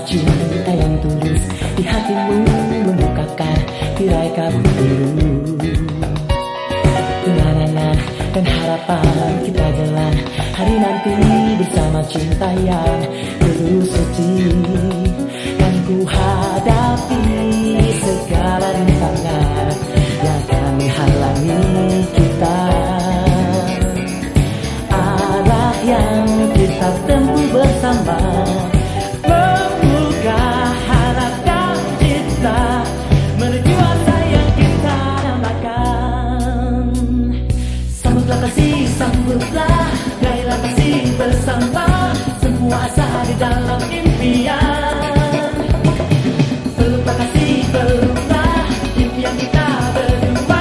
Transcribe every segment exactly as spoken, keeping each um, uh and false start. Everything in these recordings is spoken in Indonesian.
cinta yang tulus di hatimu, membukakan tirai kabut biru. Kenangan dan harapan kita jalan hari nanti bersama cinta yang tulus suci. Kan ku hadapi segala rintangan yang kami halangi kita. Arah yang kita tempuh bersama, membuka harapkan kita menuju asa yang kita dambakan. Sambutlah kasih, sambutlah, gairah kasih bersama, semua asa di dalam impian. Peluklah kasih, peluklah impian kita berdua,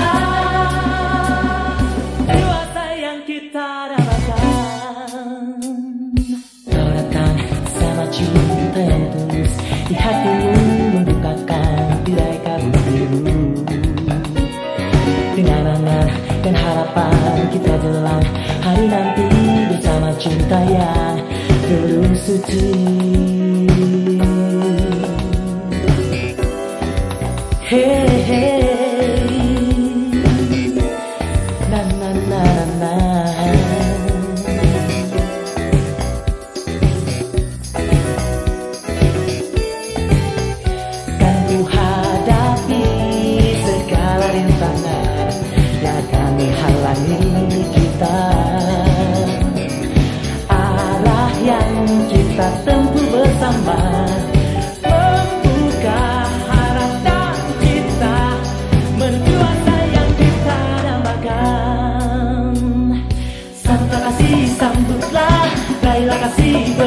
menuju asa yang kita dambakan. Kau datang sama cinta yang tulus di hatimu, membukakan tirai kabut biru. Dengan angan dan harapan kita jalan hari nanti bersama cinta yang tulus suci. Hey, hey, na na na na. Kan ku hadapi segala rintangan yang kami halangi kita. Arah yang kita tempuh bersama, membuka harapkan kita menuju asa yang kita dambakan. Sambutlah kasih, sambutlah, gairah kasih